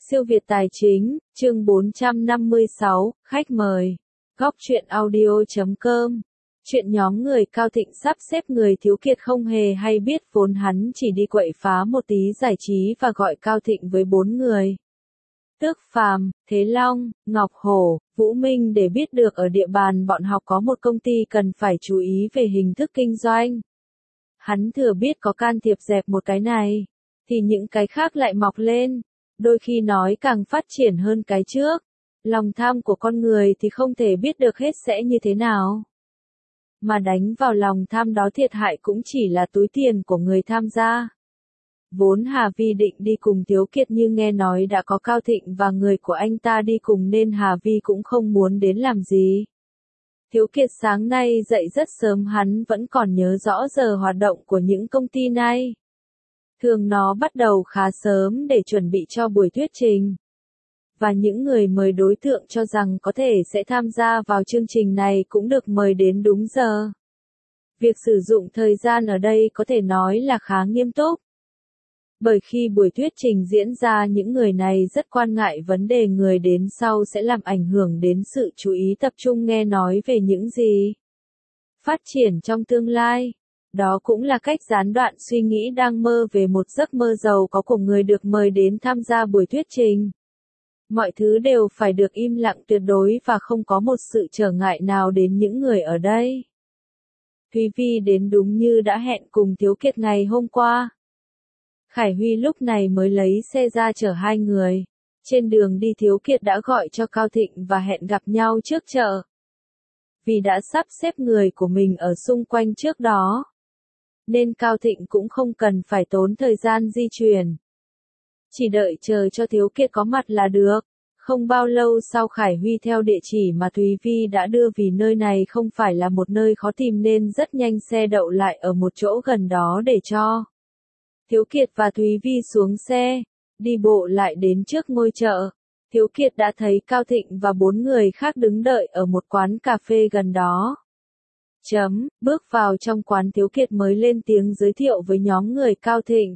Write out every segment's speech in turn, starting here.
Siêu Việt Tài Chính, chương 456, khách mời. Góc truyện audio.com. Chuyện nhóm người Cao Thịnh sắp xếp người thiếu kiệt không hề hay biết, vốn hắn chỉ đi quậy phá một tí giải trí và gọi Cao Thịnh với 4 người. Tước Phàm, Thế Long, Ngọc Hổ, Vũ Minh để biết được ở địa bàn bọn họ có một công ty cần phải chú ý về hình thức kinh doanh. Hắn thừa biết có can thiệp dẹp một cái này, thì những cái khác lại mọc lên. Đôi khi nói càng phát triển hơn cái trước. Lòng tham của con người thì không thể biết được hết sẽ như thế nào. Mà đánh vào lòng tham đó thiệt hại cũng chỉ là túi tiền của người tham gia. Vốn Hà Vi định đi cùng Tiếu Kiệt nhưng nghe nói đã có Cao Thịnh và người của anh ta đi cùng nên Hà Vi cũng không muốn đến làm gì. Tiếu Kiệt sáng nay dậy rất sớm, hắn vẫn còn nhớ rõ giờ hoạt động của những công ty này. Thường nó bắt đầu khá sớm để chuẩn bị cho buổi thuyết trình. Và những người mời đối tượng cho rằng có thể sẽ tham gia vào chương trình này cũng được mời đến đúng giờ. Việc sử dụng thời gian ở đây có thể nói là khá nghiêm túc. Bởi khi buổi thuyết trình diễn ra, những người này rất quan ngại vấn đề người đến sau sẽ làm ảnh hưởng đến sự chú ý tập trung nghe nói về những gì phát triển trong tương lai. Đó cũng là cách gián đoạn suy nghĩ đang mơ về một giấc mơ giàu có của người được mời đến tham gia buổi thuyết trình. Mọi thứ đều phải được im lặng tuyệt đối và không có một sự trở ngại nào đến những người ở đây. Thúy Vi đến đúng như đã hẹn cùng Tiếu Kiệt ngày hôm qua. Khải Huy lúc này mới lấy xe ra chở hai người. Trên đường đi Tiếu Kiệt đã gọi cho Cao Thịnh và hẹn gặp nhau trước chợ. Vì đã sắp xếp người của mình ở xung quanh trước đó, nên Cao Thịnh cũng không cần phải tốn thời gian di chuyển. Chỉ đợi chờ cho Tiếu Kiệt có mặt là được. Không bao lâu sau Khải Huy theo địa chỉ mà Thúy Vi đã đưa, vì nơi này không phải là một nơi khó tìm nên rất nhanh xe đậu lại ở một chỗ gần đó để cho Tiếu Kiệt và Thúy Vi xuống xe, đi bộ lại đến trước ngôi chợ. Tiếu Kiệt đã thấy Cao Thịnh và 4 người khác đứng đợi ở một quán cà phê gần đó. Bước vào trong quán, Tiếu Kiệt mới lên tiếng giới thiệu với nhóm người Cao Thịnh.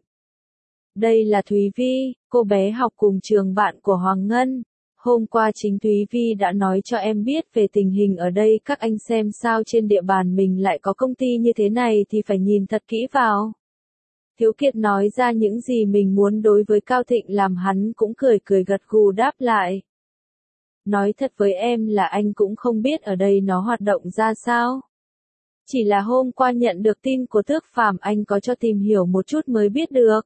Đây là Thúy Vi, cô bé học cùng trường bạn của Hoàng Ngân. Hôm qua chính Thúy Vi đã nói cho em biết về tình hình ở đây, các anh xem sao trên địa bàn mình lại có công ty như thế này thì phải nhìn thật kỹ vào. Tiếu Kiệt nói ra những gì mình muốn đối với Cao Thịnh làm hắn cũng cười gật gù đáp lại. Nói thật với em là anh cũng không biết ở đây nó hoạt động ra sao. Chỉ là hôm qua nhận được tin của Tước Phàm, anh có cho tìm hiểu một chút mới biết được.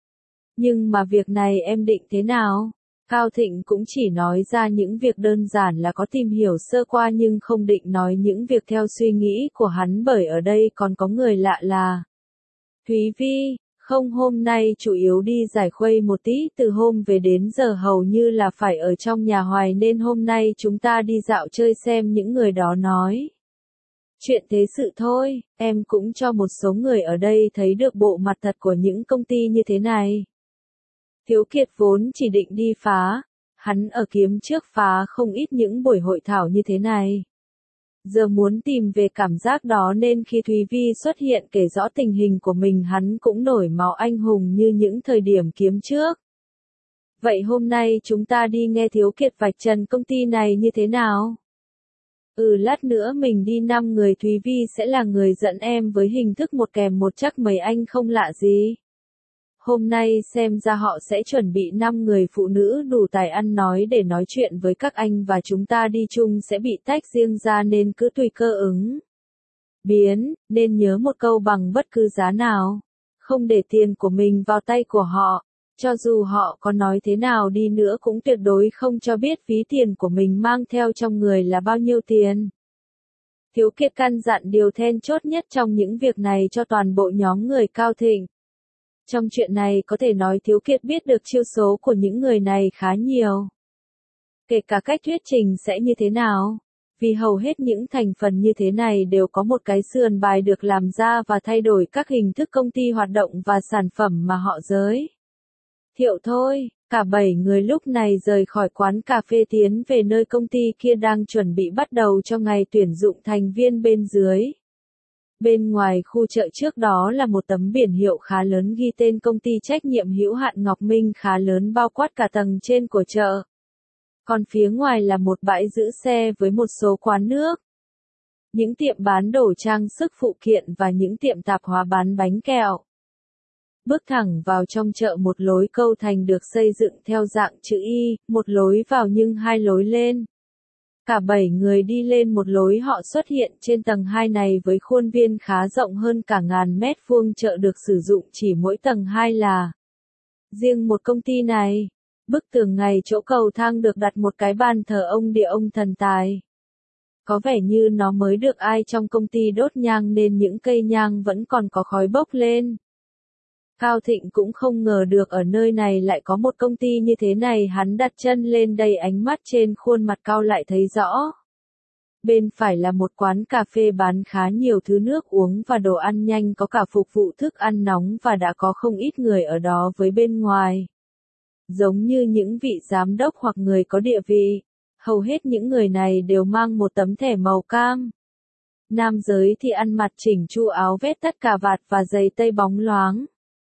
Nhưng mà việc này em định thế nào? Cao Thịnh cũng chỉ nói ra những việc đơn giản là có tìm hiểu sơ qua nhưng không định nói những việc theo suy nghĩ của hắn, bởi ở đây còn có người lạ là Thúy Vi. Không, hôm nay chủ yếu đi giải khuây một tí, từ hôm về đến giờ hầu như là phải ở trong nhà hoài nên hôm nay chúng ta đi dạo chơi xem những người đó nói. Chuyện thế sự thôi, em cũng cho một số người ở đây thấy được bộ mặt thật của những công ty như thế này. Tiếu Kiệt vốn chỉ định đi phá, hắn ở Kiếm trước phá không ít những buổi hội thảo như thế này. Giờ muốn tìm về cảm giác đó nên khi Thúy Vi xuất hiện kể rõ tình hình của mình, hắn cũng nổi máu anh hùng như những thời điểm Kiếm trước. Vậy hôm nay chúng ta đi nghe Tiếu Kiệt vạch trần công ty này như thế nào? Lát nữa mình đi 5 người, Thúy Vi sẽ là người dẫn em với hình thức một kèm một, chắc mấy anh không lạ gì. Hôm nay xem ra họ sẽ chuẩn bị 5 người phụ nữ đủ tài ăn nói để nói chuyện với các anh, và chúng ta đi chung sẽ bị tách riêng ra nên cứ tùy cơ ứng biến, nên nhớ một câu bằng bất cứ giá nào. Không để tiền của mình vào tay của họ. Cho dù họ có nói thế nào đi nữa cũng tuyệt đối không cho biết ví tiền của mình mang theo trong người là bao nhiêu tiền. Tiếu Kiệt căn dặn điều then chốt nhất trong những việc này cho toàn bộ nhóm người Cao Thịnh. Trong chuyện này có thể nói Tiếu Kiệt biết được chiêu số của những người này khá nhiều. Kể cả cách thuyết trình sẽ như thế nào. Vì hầu hết những thành phần như thế này đều có một cái sườn bài được làm ra và thay đổi các hình thức công ty hoạt động và sản phẩm mà họ giới thiệu thôi. Cả 7 người lúc này rời khỏi quán cà phê tiến về nơi công ty kia đang chuẩn bị bắt đầu cho ngày tuyển dụng thành viên bên dưới. Bên ngoài khu chợ trước đó là một tấm biển hiệu khá lớn ghi tên công ty trách nhiệm hữu hạn Ngọc Minh khá lớn bao quát cả tầng trên của chợ. Còn phía ngoài là một bãi giữ xe với một số quán nước, những tiệm bán đồ trang sức phụ kiện và những tiệm tạp hóa bán bánh kẹo. Bước thẳng vào trong chợ, một lối cầu thành được xây dựng theo dạng chữ Y, một lối vào nhưng hai lối lên. Cả 7 người đi lên một lối, họ xuất hiện trên tầng 2 này với khuôn viên khá rộng hơn cả 1000 mét vuông. Chợ được sử dụng chỉ mỗi tầng 2 là riêng một công ty này. Bức tường ngay chỗ cầu thang được đặt một cái bàn thờ ông địa, ông thần tài. Có vẻ như nó mới được ai trong công ty đốt nhang nên những cây nhang vẫn còn có khói bốc lên. Cao Thịnh cũng không ngờ được ở nơi này lại có một công ty như thế này. Hắn đặt chân lên đây, ánh mắt trên khuôn mặt Cao lại thấy rõ. Bên phải là một quán cà phê bán khá nhiều thứ nước uống và đồ ăn nhanh, có cả phục vụ thức ăn nóng và đã có không ít người ở đó với bên ngoài. Giống như những vị giám đốc hoặc người có địa vị. Hầu hết những người này đều mang một tấm thẻ màu cam. Nam giới thì ăn mặc chỉnh chu, áo vest tất cà vạt và giày tây bóng loáng.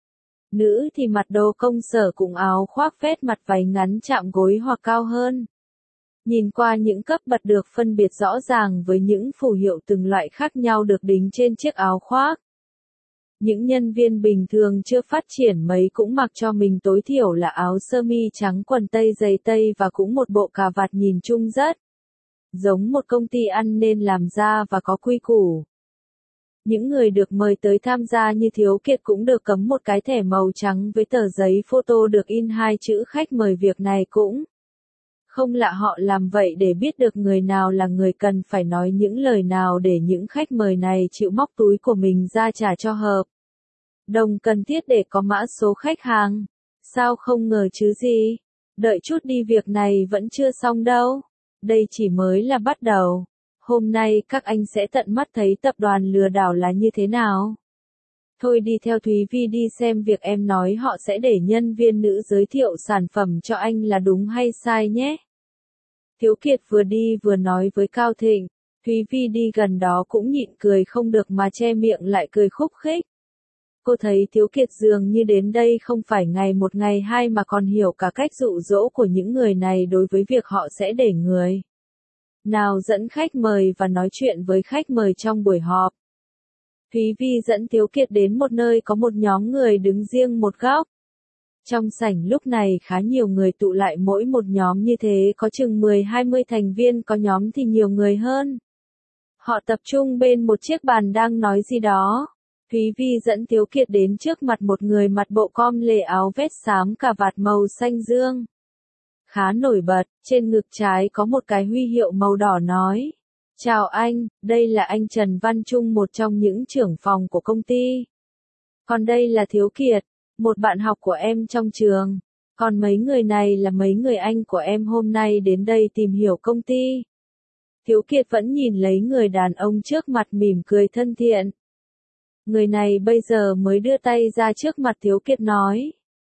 Nữ thì mặc đồ công sở cùng áo khoác vest, mặt váy ngắn chạm gối hoặc cao hơn. Nhìn qua những cấp bậc được phân biệt rõ ràng với những phù hiệu từng loại khác nhau được đính trên chiếc áo khoác. Những nhân viên bình thường chưa phát triển mấy cũng mặc cho mình tối thiểu là áo sơ mi trắng, quần tây, giày tây và cũng một bộ cà vạt, nhìn chung rất giống một công ty ăn nên làm ra và có quy củ. Những người được mời tới tham gia như Thiếu Kiệt cũng được cắm một cái thẻ màu trắng với tờ giấy photo được in 2 chữ khách mời. Việc này cũng không lạ, họ làm vậy để biết được người nào là người cần phải nói những lời nào để những khách mời này chịu móc túi của mình ra trả cho hợp đồng cần thiết để có mã số khách hàng. Sao không ngờ chứ gì? Đợi chút đi, việc này vẫn chưa xong đâu. Đây chỉ mới là bắt đầu. Hôm nay các anh sẽ tận mắt thấy tập đoàn lừa đảo là như thế nào. Thôi đi theo Thúy Vi đi xem việc em nói họ sẽ để nhân viên nữ giới thiệu sản phẩm cho anh là đúng hay sai nhé. Thiếu Kiệt vừa đi vừa nói với Cao Thịnh. Thúy Vi đi gần đó cũng nhịn cười không được mà che miệng lại cười khúc khích. Cô thấy Thiếu Kiệt dường như đến đây không phải ngày một ngày hai mà còn hiểu cả cách dụ dỗ của những người này đối với việc họ sẽ để người nào dẫn khách mời và nói chuyện với khách mời trong buổi họp. Thúy Vi dẫn Thiếu Kiệt đến một nơi có một nhóm người đứng riêng một góc. Trong sảnh lúc này khá nhiều người tụ lại, mỗi một nhóm như thế có chừng 10-20 thành viên, có nhóm thì nhiều người hơn. Họ tập trung bên một chiếc bàn đang nói gì đó. Thúy Vi dẫn Thiếu Kiệt đến trước mặt một người mặc bộ com lê, áo vest xám, cà vạt màu xanh dương. Khá nổi bật, trên ngực trái có một cái huy hiệu màu đỏ nói. Chào anh, đây là anh Trần Văn Trung, một trong những trưởng phòng của công ty. Còn đây là Thiếu Kiệt, một bạn học của em trong trường. Còn mấy người này là mấy người anh của em hôm nay đến đây tìm hiểu công ty. Thiếu Kiệt vẫn nhìn lấy người đàn ông trước mặt mỉm cười thân thiện. Người này bây giờ mới đưa tay ra trước mặt Thiếu Kiệt nói.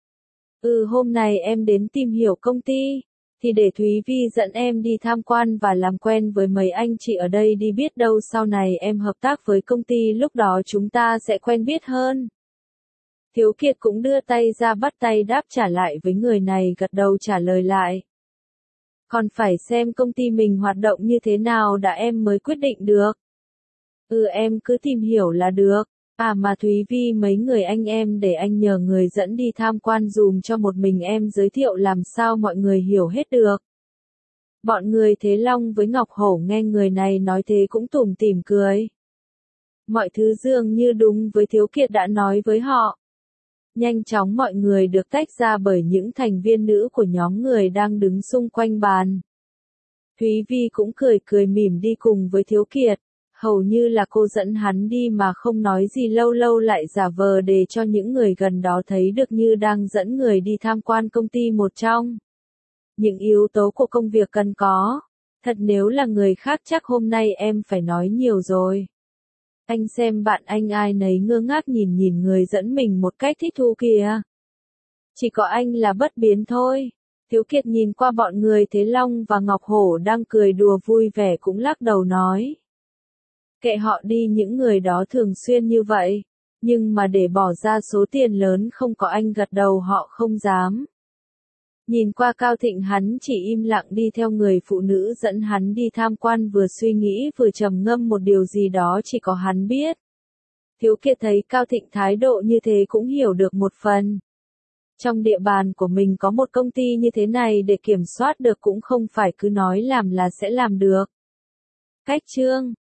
Hôm nay em đến tìm hiểu công ty, thì để Thúy Vi dẫn em đi tham quan và làm quen với mấy anh chị ở đây đi, biết đâu sau này em hợp tác với công ty, lúc đó chúng ta sẽ quen biết hơn. Thiếu Kiệt cũng đưa tay ra bắt tay đáp trả lại với người này, gật đầu trả lời lại. Còn phải xem công ty mình hoạt động như thế nào đã em mới quyết định được. Em cứ tìm hiểu là được. Mà Thúy Vi, mấy người anh em để anh nhờ người dẫn đi tham quan dùm cho, một mình em giới thiệu làm sao mọi người hiểu hết được. Bọn người Thế Long với Ngọc Hổ nghe người này nói thế cũng tủm tỉm cười. Mọi thứ dường như đúng với Thiếu Kiệt đã nói với họ. Nhanh chóng mọi người được tách ra bởi những thành viên nữ của nhóm người đang đứng xung quanh bàn. Thúy Vi cũng cười cười mỉm đi cùng với Thiếu Kiệt. Hầu như là cô dẫn hắn đi mà không nói gì, lâu lâu lại giả vờ để cho những người gần đó thấy được như đang dẫn người đi tham quan công ty, một trong những yếu tố của công việc cần có. Thật nếu là người khác chắc hôm nay em phải nói nhiều rồi. Anh xem bạn anh ai nấy ngơ ngác nhìn người dẫn mình một cách thích thú kìa. Chỉ có anh là bất biến thôi. Thiếu Kiệt nhìn qua bọn người Thế Long và Ngọc Hổ đang cười đùa vui vẻ cũng lắc đầu nói. Kệ họ đi, những người đó thường xuyên như vậy. Nhưng mà để bỏ ra số tiền lớn không có anh gật đầu họ không dám. Nhìn qua Cao Thịnh, hắn chỉ im lặng đi theo người phụ nữ dẫn hắn đi tham quan, vừa suy nghĩ vừa trầm ngâm một điều gì đó chỉ có hắn biết. Thiếu Kiệt thấy Cao Thịnh thái độ như thế cũng hiểu được một phần. Trong địa bàn của mình có một công ty như thế này để kiểm soát được cũng không phải cứ nói làm là sẽ làm được. Cách chương